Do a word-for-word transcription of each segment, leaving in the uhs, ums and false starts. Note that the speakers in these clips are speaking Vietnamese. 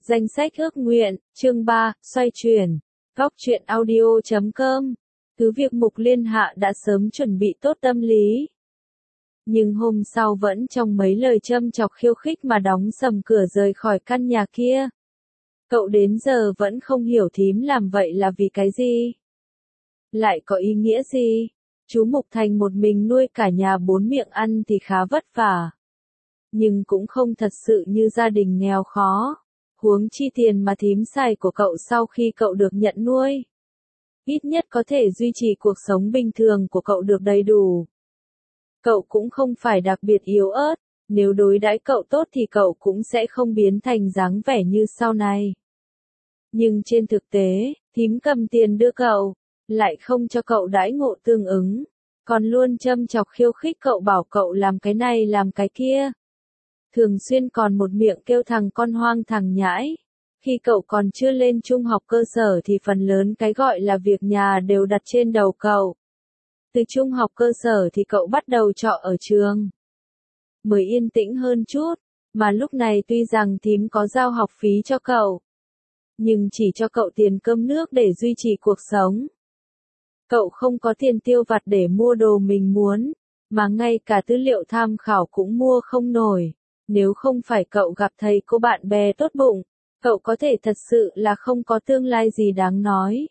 Danh sách ước nguyện, chương ba, xoay chuyển. Góc truyện audio chấm com. Cứ việc Mục Liên Hạ đã sớm chuẩn bị tốt tâm lý. Nhưng hôm sau vẫn trong mấy lời châm chọc khiêu khích mà đóng sầm cửa rời khỏi căn nhà kia. Cậu đến giờ vẫn không hiểu thím làm vậy là vì cái gì? Lại có ý nghĩa gì? Chú Mục Thành một mình nuôi cả nhà bốn miệng ăn thì khá vất vả. Nhưng cũng không thật sự như gia đình nghèo khó. Huống chi tiền mà thím xài của cậu sau khi cậu được nhận nuôi. Ít nhất có thể duy trì cuộc sống bình thường của cậu được đầy đủ. Cậu cũng không phải đặc biệt yếu ớt, nếu đối đãi cậu tốt thì cậu cũng sẽ không biến thành dáng vẻ như sau này. Nhưng trên thực tế, thím cầm tiền đưa cậu, lại không cho cậu đãi ngộ tương ứng, còn luôn châm chọc khiêu khích cậu bảo cậu làm cái này làm cái kia. Thường xuyên còn một miệng kêu thằng con hoang thằng nhãi. Khi cậu còn chưa lên trung học cơ sở thì phần lớn cái gọi là việc nhà đều đặt trên đầu cậu. Từ trung học cơ sở thì cậu bắt đầu trọ ở trường. Mới yên tĩnh hơn chút, mà lúc này tuy rằng thím có giao học phí cho cậu, nhưng chỉ cho cậu tiền cơm nước để duy trì cuộc sống. Cậu không có tiền tiêu vặt để mua đồ mình muốn, mà ngay cả tư liệu tham khảo cũng mua không nổi. Nếu không phải cậu gặp thầy cô bạn bè tốt bụng, cậu có thể thật sự là không có tương lai gì đáng nói.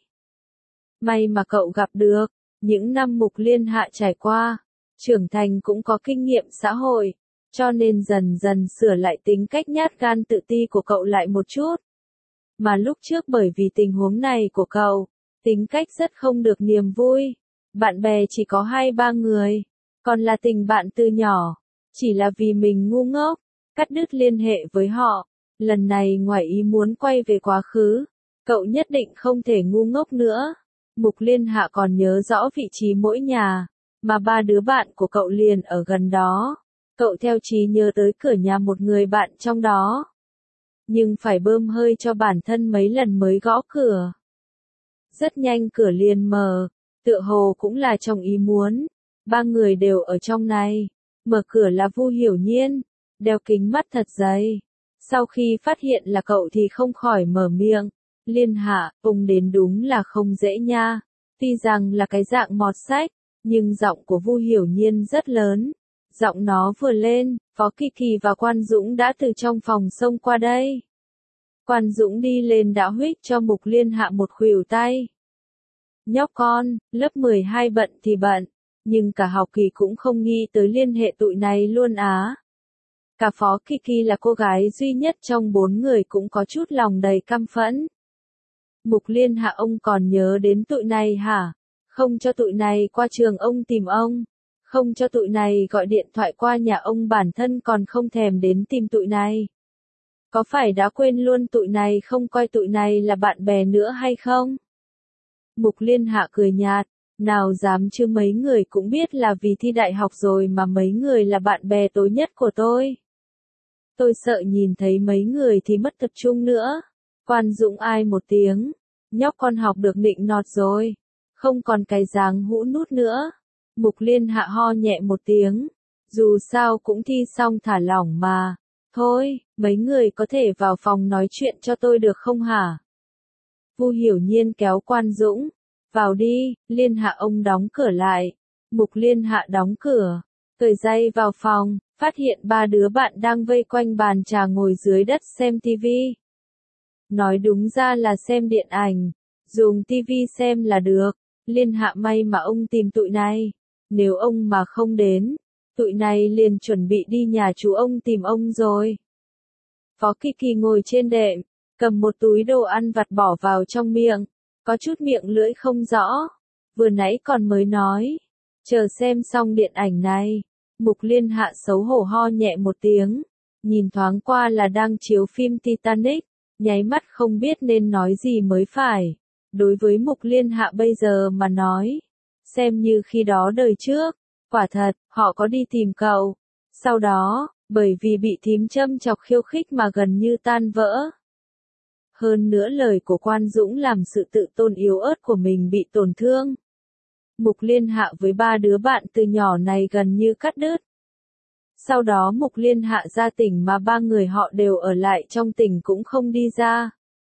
May mà cậu gặp được, những năm Mục Liên Hạ trải qua, trưởng thành cũng có kinh nghiệm xã hội, cho nên dần dần sửa lại tính cách nhát gan tự ti của cậu lại một chút. Mà lúc trước bởi vì tình huống này của cậu, tính cách rất không được niềm vui, bạn bè chỉ có hai ba người, còn là tình bạn từ nhỏ, chỉ là vì mình ngu ngốc, cắt đứt liên hệ với họ. Lần này ngoài ý muốn quay về quá khứ, cậu nhất định không thể ngu ngốc nữa. Mục Liên Hạ còn nhớ rõ vị trí mỗi nhà, mà ba đứa bạn của cậu liền ở gần đó. Cậu theo trí nhớ tới cửa nhà một người bạn trong đó. Nhưng phải bơm hơi cho bản thân mấy lần mới gõ cửa. Rất nhanh cửa liền mở, tựa hồ cũng là trong ý muốn. Ba người đều ở trong này. Mở cửa là Vu Hiểu Nhiên, đeo kính mắt thật dày. Sau khi phát hiện là cậu thì không khỏi mở miệng. Liên Hạ, ông đến đúng là không dễ nha. Tuy rằng là cái dạng mọt sách, nhưng giọng của Vu Hiểu Nhiên rất lớn. Giọng nó vừa lên, Phó Kỳ Kỳ và Quan Dũng đã từ trong phòng xông qua đây. Quan Dũng đi lên đã huých cho Mục Liên Hạ một khuỷu tay. Nhóc con, lớp mười hai bận thì bận, nhưng cả học kỳ cũng không nghĩ tới liên hệ tụi này luôn á. Cả Phó Kỳ Kỳ là cô gái duy nhất trong bốn người cũng có chút lòng đầy căm phẫn. Mục Liên Hạ ông còn nhớ đến tụi này hả? Không cho tụi này qua trường ông tìm ông. Không cho tụi này gọi điện thoại qua nhà ông bản thân còn không thèm đến tìm tụi này. Có phải đã quên luôn tụi này không coi tụi này là bạn bè nữa hay không? Mục Liên Hạ cười nhạt, nào dám chứ mấy người cũng biết là vì thi đại học rồi mà mấy người là bạn bè tối nhất của tôi. Tôi sợ nhìn thấy mấy người thì mất tập trung nữa. Quan Dũng ai một tiếng, nhóc con học được nịnh nọt rồi, không còn cái dáng hũ nút nữa. Mục Liên Hạ ho nhẹ một tiếng, dù sao cũng thi xong thả lỏng mà. Thôi, mấy người có thể vào phòng nói chuyện cho tôi được không hả? Vu Hiểu Nhiên kéo Quan Dũng, vào đi. Liên Hạ ông đóng cửa lại. Mục Liên Hạ đóng cửa, cởi giày vào phòng, phát hiện ba đứa bạn đang vây quanh bàn trà ngồi dưới đất xem tivi. Nói đúng ra là xem điện ảnh, dùng tivi xem là được. Liên Hạ may mà ông tìm tụi này, nếu ông mà không đến, tụi này liền chuẩn bị đi nhà chú ông tìm ông rồi. Phó Kỳ Kỳ ngồi trên đệm, cầm một túi đồ ăn vặt bỏ vào trong miệng, có chút miệng lưỡi không rõ, vừa nãy còn mới nói, chờ xem xong điện ảnh này. Mục Liên Hạ xấu hổ ho nhẹ một tiếng, nhìn thoáng qua là đang chiếu phim Titanic, nháy mắt không biết nên nói gì mới phải. Đối với Mục Liên Hạ bây giờ mà nói, xem như khi đó đời trước, quả thật, họ có đi tìm cậu. Sau đó, bởi vì bị thím châm chọc khiêu khích mà gần như tan vỡ. Hơn nữa lời của Quan Dũng làm sự tự tôn yếu ớt của mình bị tổn thương. Mục Liên Hạ với ba đứa bạn từ nhỏ này gần như cắt đứt. Sau đó Mục Liên Hạ ra tỉnh mà ba người họ đều ở lại trong tỉnh cũng không đi ra.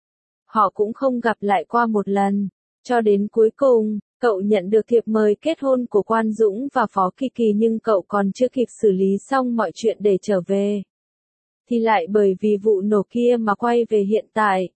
Họ cũng không gặp lại qua một lần. Cho đến cuối cùng, cậu nhận được thiệp mời kết hôn của Quan Dũng và Phó Kỳ Kỳ nhưng cậu còn chưa kịp xử lý xong mọi chuyện để trở về. Thì lại bởi vì vụ nổ kia mà quay về hiện tại.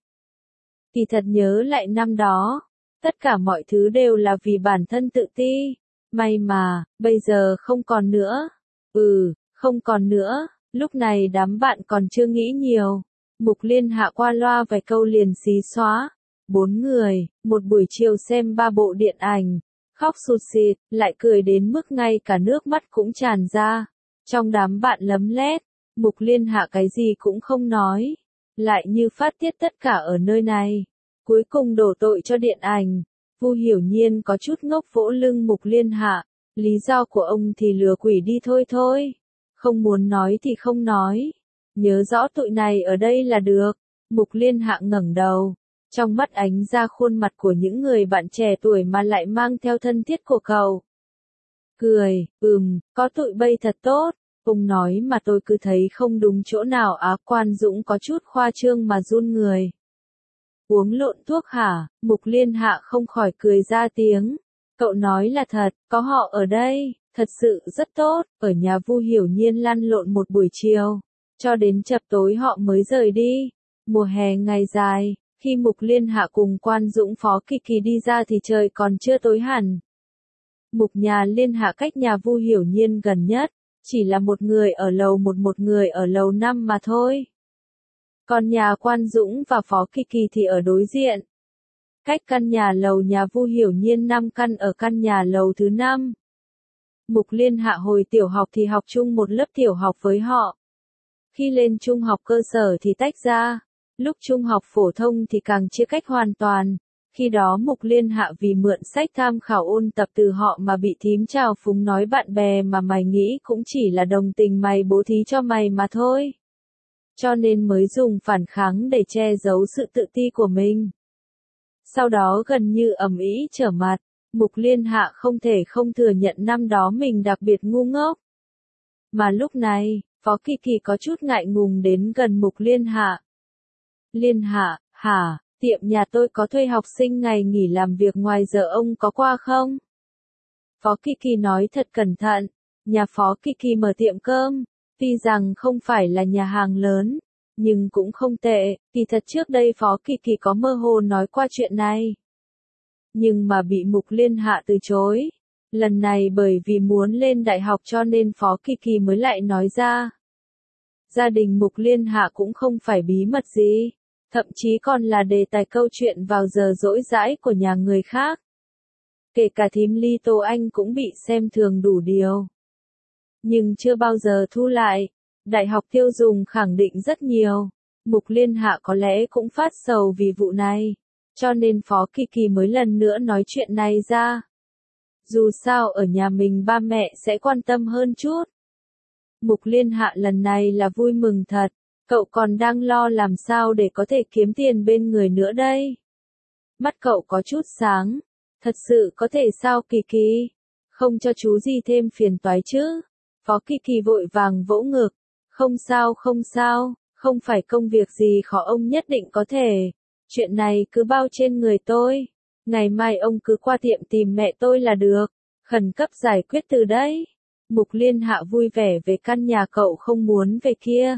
Kỳ thật nhớ lại năm đó, tất cả mọi thứ đều là vì bản thân tự ti. May mà, bây giờ không còn nữa. Ừ, không còn nữa. Lúc này đám bạn còn chưa nghĩ nhiều. Mục Liên Hạ qua loa vài câu liền xí xóa. Bốn người, một buổi chiều xem ba bộ điện ảnh. Khóc sụt sịt, lại cười đến mức ngay cả nước mắt cũng tràn ra. Trong đám bạn lấm lét, Mục Liên Hạ cái gì cũng không nói. Lại như phát tiết tất cả ở nơi này. Cuối cùng đổ tội cho điện ảnh. Vu Hiểu Nhiên có chút ngốc vỗ lưng Mục Liên Hạ. Lý do của ông thì lừa quỷ đi thôi thôi. Không muốn nói thì không nói. Nhớ rõ tụi này ở đây là được. Mục Liên Hạ ngẩng đầu. Trong mắt ánh ra khuôn mặt của những người bạn trẻ tuổi mà lại mang theo thân thiết của cậu. Cười, ừm, có tụi bay thật tốt. Ông nói mà tôi cứ thấy không đúng chỗ nào á. Quan Dũng có chút khoa trương mà run người. Uống lộn thuốc hả? Mục Liên Hạ không khỏi cười ra tiếng. Cậu nói là thật, có họ ở đây, thật sự rất tốt. Ở nhà Vu Hiểu Nhiên lăn lộn một buổi chiều. Cho đến chập tối họ mới rời đi. Mùa hè ngày dài, khi Mục Liên Hạ cùng Quan Dũng Phó Kỳ Kỳ đi ra thì trời còn chưa tối hẳn. Mục nhà Liên Hạ cách nhà Vu Hiểu Nhiên gần nhất, chỉ là một người ở lầu một một người ở lầu năm mà thôi. Còn nhà Quan Dũng và Phó Kỳ Kỳ thì ở đối diện. Cách căn nhà lầu nhà Vu Hiểu Nhiên năm căn ở căn nhà lầu thứ năm. Mục Liên Hạ hồi tiểu học thì học chung một lớp tiểu học với họ. Khi lên trung học cơ sở thì tách ra. Lúc trung học phổ thông thì càng chia cách hoàn toàn. Khi đó Mục Liên Hạ vì mượn sách tham khảo ôn tập từ họ mà bị thím trào phúng nói bạn bè mà mày nghĩ cũng chỉ là đồng tình mày bố thí cho mày mà thôi. Cho nên mới dùng phản kháng để che giấu sự tự ti của mình. Sau đó gần như ầm ĩ trở mặt, Mục Liên Hạ không thể không thừa nhận năm đó mình đặc biệt ngu ngốc. Mà lúc này, Phó Kỳ Kỳ có chút ngại ngùng đến gần Mục Liên Hạ. Liên Hạ, hả, tiệm nhà tôi có thuê học sinh ngày nghỉ làm việc ngoài giờ ông có qua không? Phó Kỳ Kỳ nói thật cẩn thận, nhà Phó Kỳ Kỳ mở tiệm cơm, tuy rằng không phải là nhà hàng lớn, nhưng cũng không tệ, kỳ thật trước đây Phó Kỳ Kỳ có mơ hồ nói qua chuyện này. Nhưng mà bị Mục Liên Hạ từ chối. Lần này bởi vì muốn lên đại học cho nên Phó Kỳ Kỳ mới lại nói ra. Gia đình Mục Liên Hạ cũng không phải bí mật gì, thậm chí còn là đề tài câu chuyện vào giờ rỗi rãi của nhà người khác. Kể cả thím Ly Tô Anh cũng bị xem thường đủ điều. Nhưng chưa bao giờ thu lại. Đại học tiêu dùng khẳng định rất nhiều. Mục Liên Hạ có lẽ cũng phát sầu vì vụ này. Cho nên Phó Kỳ Kỳ mới lần nữa nói chuyện này ra. Dù sao ở nhà mình ba mẹ sẽ quan tâm hơn chút. Mục Liên Hạ lần này là vui mừng thật. Cậu còn đang lo làm sao để có thể kiếm tiền bên người nữa đây. Mắt cậu có chút sáng. Thật sự có thể sao Kỳ Kỳ? Không cho chú gì thêm phiền toái chứ? Phó Kỳ Kỳ vội vàng vỗ ngực. Không sao không sao, không phải công việc gì khó ông nhất định có thể. Chuyện này cứ bao trên người tôi. Ngày mai ông cứ qua tiệm tìm mẹ tôi là được. Khẩn cấp giải quyết từ đấy. Mục Liên Hạ vui vẻ về căn nhà cậu không muốn về kia.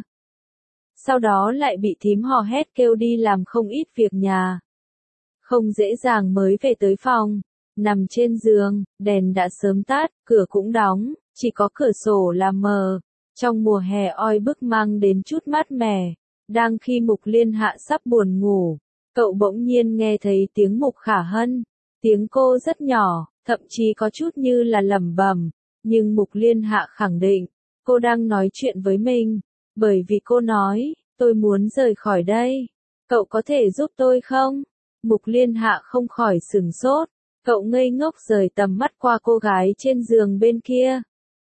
Sau đó lại bị thím hò hét kêu đi làm không ít việc nhà. Không dễ dàng mới về tới phòng. Nằm trên giường, đèn đã sớm tắt, cửa cũng đóng, chỉ có cửa sổ là mờ. Trong mùa hè oi bức mang đến chút mát mẻ. Đang khi Mục Liên Hạ sắp buồn ngủ, cậu bỗng nhiên nghe thấy tiếng Mục Khả Hân. Tiếng cô rất nhỏ, thậm chí có chút như là lẩm bẩm. Nhưng Mục Liên Hạ khẳng định, cô đang nói chuyện với mình. Bởi vì cô nói, tôi muốn rời khỏi đây. Cậu có thể giúp tôi không? Mục Liên Hạ không khỏi sửng sốt. Cậu ngây ngốc rời tầm mắt qua cô gái trên giường bên kia.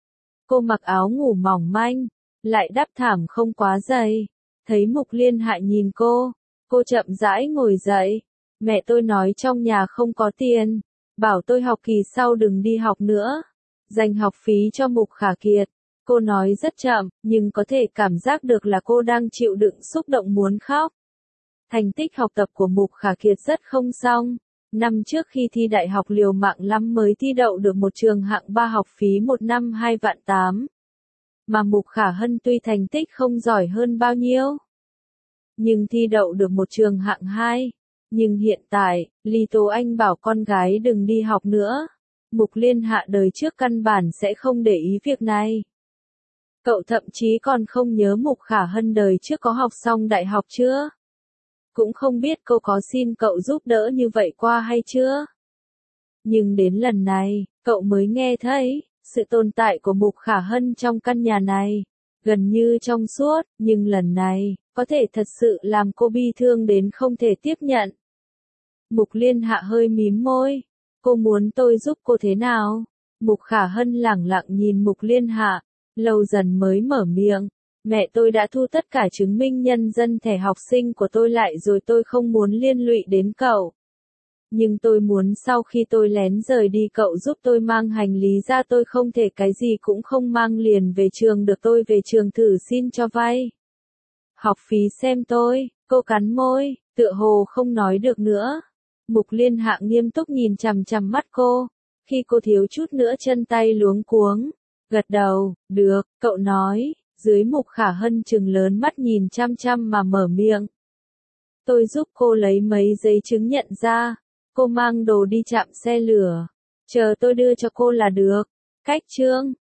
Cô mặc áo ngủ mỏng manh, lại đắp thảm không quá dày. Thấy Mục Liên Hạ nhìn cô, cô chậm rãi ngồi dậy. Mẹ tôi nói trong nhà không có tiền, bảo tôi học kỳ sau đừng đi học nữa. Dành học phí cho Mục Khả Kiệt. Cô nói rất chậm, nhưng có thể cảm giác được là cô đang chịu đựng xúc động muốn khóc. Thành tích học tập của Mục Khả Kiệt rất không xong. Năm trước khi thi đại học liều mạng lắm mới thi đậu được một trường hạng ba học phí một năm hai vạn tám. Mà Mục Khả Hân tuy thành tích không giỏi hơn bao nhiêu, nhưng thi đậu được một trường hạng hai. Nhưng hiện tại, Lý Tố Anh bảo con gái đừng đi học nữa. Mục Liên Hạ đời trước căn bản sẽ không để ý việc này. Cậu thậm chí còn không nhớ Mục Khả Hân đời trước có học xong đại học chưa? Cũng không biết cô có xin cậu giúp đỡ như vậy qua hay chưa? Nhưng đến lần này, cậu mới nghe thấy, sự tồn tại của Mục Khả Hân trong căn nhà này, gần như trong suốt, nhưng lần này, có thể thật sự làm cô bi thương đến không thể tiếp nhận. Mục Liên Hạ hơi mím môi. Cô muốn tôi giúp cô thế nào? Mục Khả Hân lẳng lặng nhìn Mục Liên Hạ, lâu dần mới mở miệng. Mẹ tôi đã thu tất cả chứng minh nhân dân thẻ học sinh của tôi lại rồi, tôi không muốn liên lụy đến cậu. Nhưng tôi muốn sau khi tôi lén rời đi cậu giúp tôi mang hành lý ra, tôi không thể cái gì cũng không mang liền về trường được, tôi về trường thử xin cho vay học phí xem tôi. Cô cắn môi, tựa hồ không nói được nữa. Mục Liên Hạ nghiêm túc nhìn chằm chằm mắt cô, khi cô thiếu chút nữa chân tay luống cuống, gật đầu, được, cậu nói, dưới Mục Khả Hân trừng lớn mắt nhìn chăm chăm mà mở miệng. Tôi giúp cô lấy mấy giấy chứng nhận ra, cô mang đồ đi trạm xe lửa, chờ tôi đưa cho cô là được. Cách chương